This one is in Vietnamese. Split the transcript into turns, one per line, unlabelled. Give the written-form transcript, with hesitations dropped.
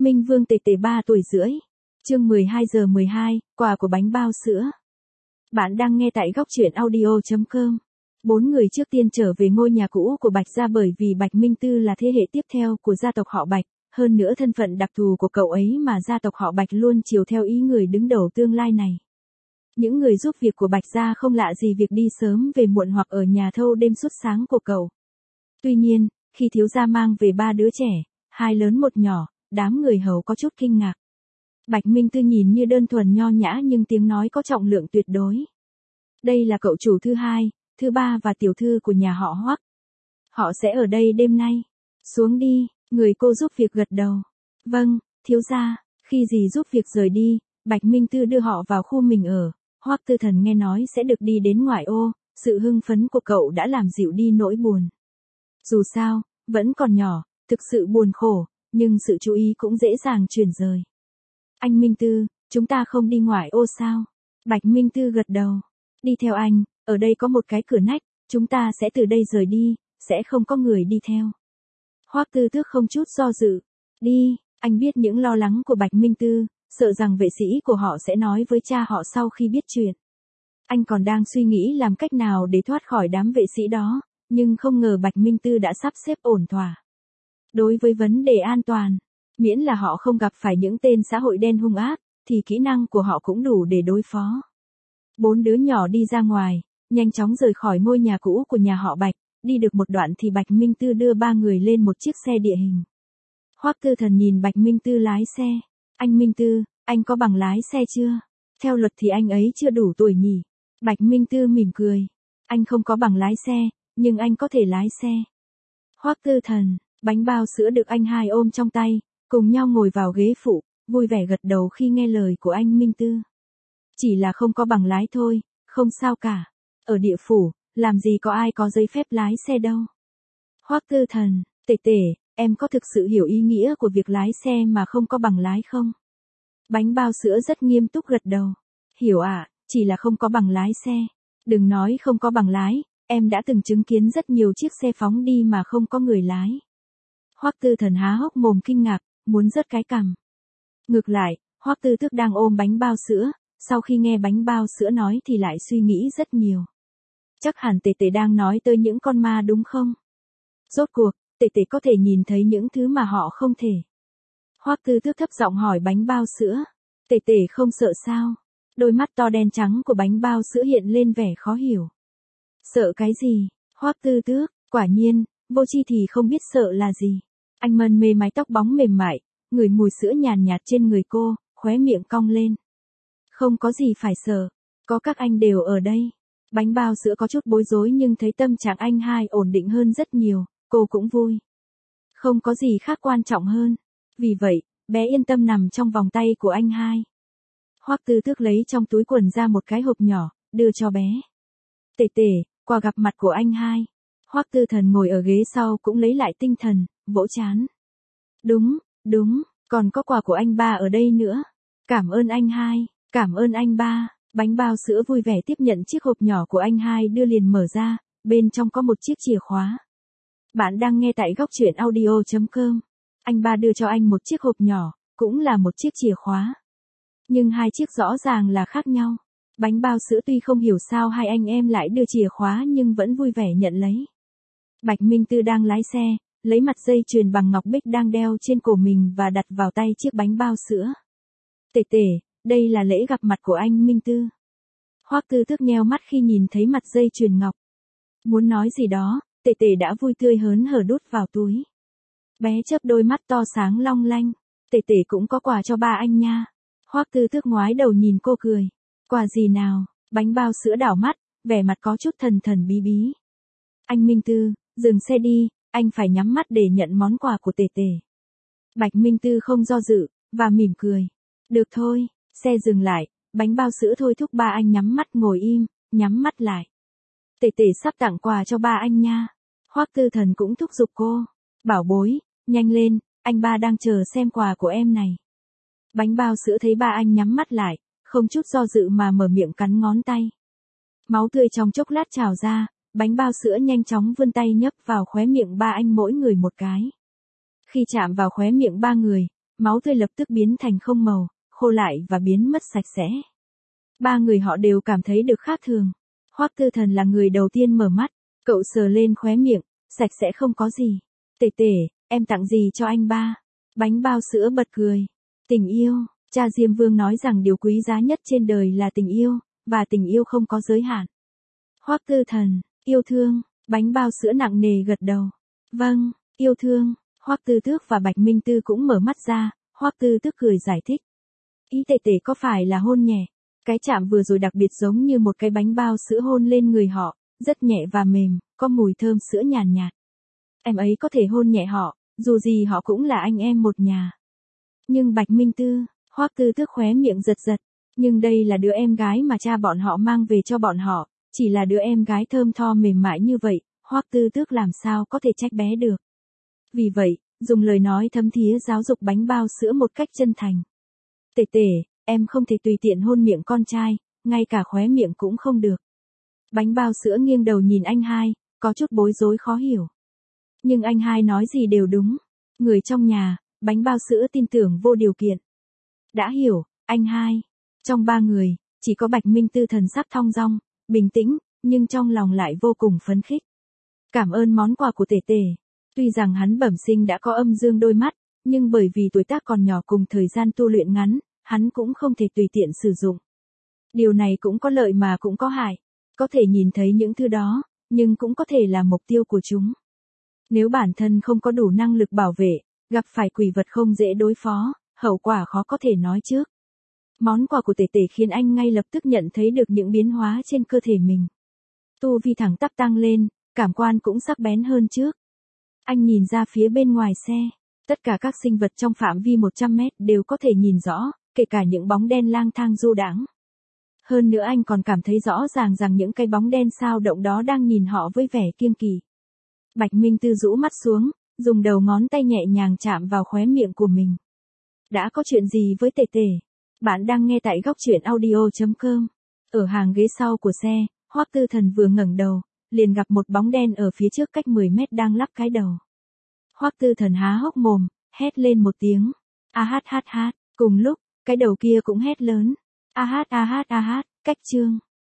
Minh Vương Tề Tề 3 tuổi rưỡi. Chương 12:12, quà của bánh bao sữa. Bạn đang nghe tại góc truyện audio.com. 4 người trước tiên trở về ngôi nhà cũ của Bạch gia bởi vì Bạch Minh Tư là thế hệ tiếp theo của gia tộc họ Bạch, hơn nữa thân phận đặc thù của cậu ấy mà gia tộc họ Bạch luôn chiều theo ý người đứng đầu tương lai này. Những người giúp việc của Bạch gia không lạ gì việc đi sớm về muộn hoặc ở nhà thâu đêm suốt sáng của cậu. Tuy nhiên, khi thiếu gia mang về 3 đứa trẻ, 2 lớn 1 nhỏ, đám người hầu có chút kinh ngạc. Bạch Minh Tư nhìn như đơn thuần nho nhã nhưng tiếng nói có trọng lượng tuyệt đối. Đây là cậu chủ thứ 2, thứ 3 và tiểu thư của nhà họ Hoắc. Họ sẽ ở đây đêm nay. Xuống đi, người cô giúp việc gật đầu. Vâng, thiếu gia. Khi dì giúp việc rời đi, Bạch Minh Tư đưa họ vào khu mình ở. Hoắc Tư Thần nghe nói sẽ được đi đến ngoại ô, sự hưng phấn của cậu đã làm dịu đi nỗi buồn. Dù sao, vẫn còn nhỏ, thực sự buồn khổ, nhưng sự chú ý cũng dễ dàng chuyển rời. Anh Minh Tư, chúng ta không đi ngoại ô sao? Bạch Minh Tư gật đầu. Đi theo anh, ở đây có một cái cửa nách, chúng ta sẽ từ đây rời đi, sẽ không có người đi theo. Hoắc Tư Tước không chút do dự. Đi, anh biết những lo lắng của Bạch Minh Tư, sợ rằng vệ sĩ của họ sẽ nói với cha họ sau khi biết chuyện. Anh còn đang suy nghĩ làm cách nào để thoát khỏi đám vệ sĩ đó, nhưng không ngờ Bạch Minh Tư đã sắp xếp ổn thỏa. Đối với vấn đề an toàn, miễn là họ không gặp phải những tên xã hội đen hung ác, thì kỹ năng của họ cũng đủ để đối phó. 4 đứa nhỏ đi ra ngoài, nhanh chóng rời khỏi ngôi nhà cũ của nhà họ Bạch, đi được một đoạn thì Bạch Minh Tư đưa 3 người lên một chiếc xe địa hình. Hoắc Tư Thần nhìn Bạch Minh Tư lái xe. Anh Minh Tư, anh có bằng lái xe chưa? Theo luật thì anh ấy chưa đủ tuổi nhỉ? Bạch Minh Tư mỉm cười. Anh không có bằng lái xe, nhưng anh có thể lái xe. Hoắc Tư Thần, bánh bao sữa được anh hai ôm trong tay, cùng nhau ngồi vào ghế phụ, vui vẻ gật đầu khi nghe lời của anh Minh Tư. Chỉ là không có bằng lái thôi, không sao cả. Ở địa phủ, làm gì có ai có giấy phép lái xe đâu. Hoắc Tư Thần, Tề Tề, em có thực sự hiểu ý nghĩa của việc lái xe mà không có bằng lái không? Bánh bao sữa rất nghiêm túc gật đầu. Hiểu ạ, chỉ là không có bằng lái xe. Đừng nói không có bằng lái, em đã từng chứng kiến rất nhiều chiếc xe phóng đi mà không có người lái. Hoắc Tư Thần há hốc mồm kinh ngạc, muốn rớt cái cằm. Ngược lại, Hoắc Tư Tước đang ôm bánh bao sữa, sau khi nghe bánh bao sữa nói thì lại suy nghĩ rất nhiều. Chắc hẳn Tề Tề đang nói tới những con ma đúng không? Rốt cuộc, Tề Tề có thể nhìn thấy những thứ mà họ không thể. Hoắc Tư Tước thấp giọng hỏi bánh bao sữa. Tề Tề không sợ sao? Đôi mắt to đen trắng của bánh bao sữa hiện lên vẻ khó hiểu. Sợ cái gì? Hoắc Tư Tước, quả nhiên, vô tri thì không biết sợ là gì. Anh mân mê mái tóc bóng mềm mại, ngửi mùi sữa nhàn nhạt trên người cô, khóe miệng cong lên. Không có gì phải sợ, có các anh đều ở đây. Bánh bao sữa có chút bối rối nhưng thấy tâm trạng anh hai ổn định hơn rất nhiều, cô cũng vui. Không có gì khác quan trọng hơn. Vì vậy, bé yên tâm nằm trong vòng tay của anh hai. Hoắc Tư Tước lấy trong túi quần ra một cái hộp nhỏ, đưa cho bé. Tề Tề, quà gặp mặt của anh hai. Hoắc Tư Thần ngồi ở ghế sau cũng lấy lại tinh thần, vỗ trán. Đúng, còn có quà của anh ba ở đây nữa. Cảm ơn anh hai, cảm ơn anh ba. Bánh bao sữa vui vẻ tiếp nhận chiếc hộp nhỏ của anh hai đưa liền mở ra, bên trong có một chiếc chìa khóa. Bạn đang nghe tại góc truyện audio.com. Anh ba đưa cho anh một chiếc hộp nhỏ, cũng là một chiếc chìa khóa. Nhưng hai chiếc rõ ràng là khác nhau. Bánh bao sữa tuy không hiểu sao hai anh em lại đưa chìa khóa nhưng vẫn vui vẻ nhận lấy. Bạch Minh Tư đang lái xe, lấy mặt dây chuyền bằng ngọc bích đang đeo trên cổ mình và đặt vào tay chiếc bánh bao sữa. Tề Tề, đây là lễ gặp mặt của anh Minh Tư. Hoắc Tư Tước nheo mắt khi nhìn thấy mặt dây chuyền ngọc. Muốn nói gì đó, Tề Tề đã vui tươi hớn hở đút vào túi. Bé chớp đôi mắt to sáng long lanh. Tề Tề cũng có quà cho ba anh nha. Hoắc Tư Tước ngoái đầu nhìn cô cười. Quà gì nào? Bánh bao sữa đảo mắt, vẻ mặt có chút thần thần bí bí. Anh Minh Tư, dừng xe đi, anh phải nhắm mắt để nhận món quà của Tề Tề. Bạch Minh Tư không do dự, và mỉm cười. Được thôi, xe dừng lại, bánh bao sữa thôi thúc ba anh nhắm mắt ngồi im, nhắm mắt lại. Tề Tề sắp tặng quà cho ba anh nha. Hoắc Tư Thần cũng thúc giục cô. Bảo bối, nhanh lên, anh ba đang chờ xem quà của em này. Bánh bao sữa thấy ba anh nhắm mắt lại, không chút do dự mà mở miệng cắn ngón tay. Máu tươi trong chốc lát trào ra, bánh bao sữa nhanh chóng vươn tay nhấp vào khóe miệng ba anh mỗi người một cái. Khi chạm vào khóe miệng ba người, máu tươi lập tức biến thành không màu, khô lại và biến mất sạch sẽ. Ba người họ đều cảm thấy được khác thường. Hoắc Tư Thần là người đầu tiên mở mắt, cậu sờ lên khóe miệng, sạch sẽ không có gì. Tể tể, em tặng gì cho anh ba? Bánh bao sữa bật cười. Tình yêu, cha Diêm Vương nói rằng điều quý giá nhất trên đời là tình yêu, và tình yêu không có giới hạn. Hoắc Tư Thần, yêu thương, bánh bao sữa nặng nề gật đầu. Vâng, yêu thương. Hoắc Tư Tước và Bạch Minh Tư cũng mở mắt ra, Hoắc Tư Tước cười giải thích. Ý tể tể có phải là hôn nhẹ? Cái chạm vừa rồi đặc biệt giống như một cái bánh bao sữa hôn lên người họ, rất nhẹ và mềm, có mùi thơm sữa nhàn nhạt. Em ấy có thể hôn nhẹ họ, dù gì họ cũng là anh em một nhà. Nhưng Bạch Minh Tư, Hoắc Tư Tước khóe miệng giật giật, nhưng đây là đứa em gái mà cha bọn họ mang về cho bọn họ, chỉ là đứa em gái thơm tho mềm mại như vậy, Hoắc Tư Tước làm sao có thể trách bé được. Vì vậy, dùng lời nói thấm thía giáo dục bánh bao sữa một cách chân thành. Tể tể, em không thể tùy tiện hôn miệng con trai, ngay cả khóe miệng cũng không được. Bánh bao sữa nghiêng đầu nhìn anh hai, có chút bối rối khó hiểu. Nhưng anh hai nói gì đều đúng. Người trong nhà, bánh bao sữa tin tưởng vô điều kiện. Đã hiểu, anh hai. Trong ba người, chỉ có Bạch Minh Tư thần sắc thong dong, bình tĩnh, nhưng trong lòng lại vô cùng phấn khích. Cảm ơn món quà của tể tể. Tuy rằng hắn bẩm sinh đã có âm dương đôi mắt, nhưng bởi vì tuổi tác còn nhỏ cùng thời gian tu luyện ngắn, hắn cũng không thể tùy tiện sử dụng. Điều này cũng có lợi mà cũng có hại. Có thể nhìn thấy những thứ đó, nhưng cũng có thể là mục tiêu của chúng. Nếu bản thân không có đủ năng lực bảo vệ, gặp phải quỷ vật không dễ đối phó, hậu quả khó có thể nói trước. Món quà của tể tể khiến anh ngay lập tức nhận thấy được những biến hóa trên cơ thể mình. Tu vi thẳng tắp tăng lên, cảm quan cũng sắc bén hơn trước. Anh nhìn ra phía bên ngoài xe, tất cả các sinh vật trong phạm vi 100 mét đều có thể nhìn rõ, kể cả những bóng đen lang thang du đãng. Hơn nữa anh còn cảm thấy rõ ràng rằng những cái bóng đen sao động đó đang nhìn họ với vẻ kiêng kỵ. Bạch Minh Tư rũ mắt xuống, dùng đầu ngón tay nhẹ nhàng chạm vào khóe miệng của mình. Đã có chuyện gì với tể tể? Bạn đang nghe tại góc truyện audio.com. Ở hàng ghế sau của xe, Hoắc Tư Thần vừa ngẩng đầu, liền gặp một bóng đen ở phía trước cách 10 mét đang lắc cái đầu. Hoắc Tư Thần há hốc mồm, hét lên một tiếng. A hát hát hát, cùng lúc, cái đầu kia cũng hét lớn. A hát, cách chương.